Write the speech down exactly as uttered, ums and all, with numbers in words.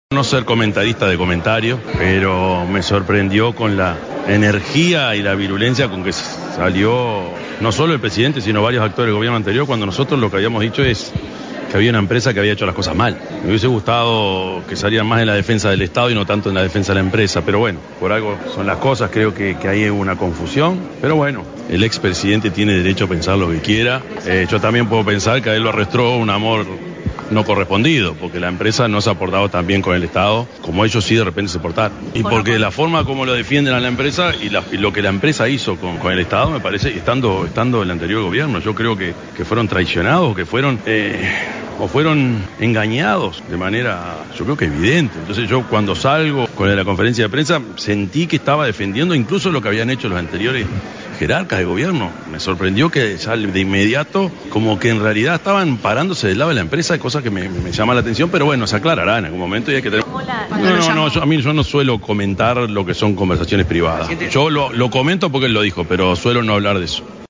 No ser comentarista de comentarios, pero me sorprendió con la energía y la virulencia con que salió no solo el presidente, sino varios actores del gobierno anterior, cuando nosotros lo que habíamos dicho es que había una empresa que había hecho las cosas mal. Me hubiese gustado que salieran más en la defensa del Estado y no tanto en la defensa de la empresa, pero bueno, por algo son las cosas, creo que, que hay una confusión, pero bueno, el expresidente tiene derecho a pensar lo que quiera. Eh, yo también puedo pensar que a él lo arrastró un amor no correspondido, porque la empresa no se ha portado tan bien con el Estado como ellos sí de repente se portaron. Y porque la forma como lo defienden a la empresa y, la, y lo que la empresa hizo con, con el Estado, me parece, estando, estando el anterior gobierno, yo creo que, que fueron traicionados, que fueron... Eh, o fueron engañados de manera, yo creo que evidente. Entonces yo cuando salgo con la conferencia de prensa sentí que estaba defendiendo incluso lo que habían hecho los anteriores jerarcas de gobierno. Me sorprendió que ya de inmediato como que en realidad estaban parándose del lado de la empresa, cosa que me, me llama la atención, pero bueno, se aclarará en algún momento y hay que tener... No, no, no, yo, a mí yo no suelo comentar lo que son conversaciones privadas. Yo lo, lo comento porque él lo dijo, pero suelo no hablar de eso.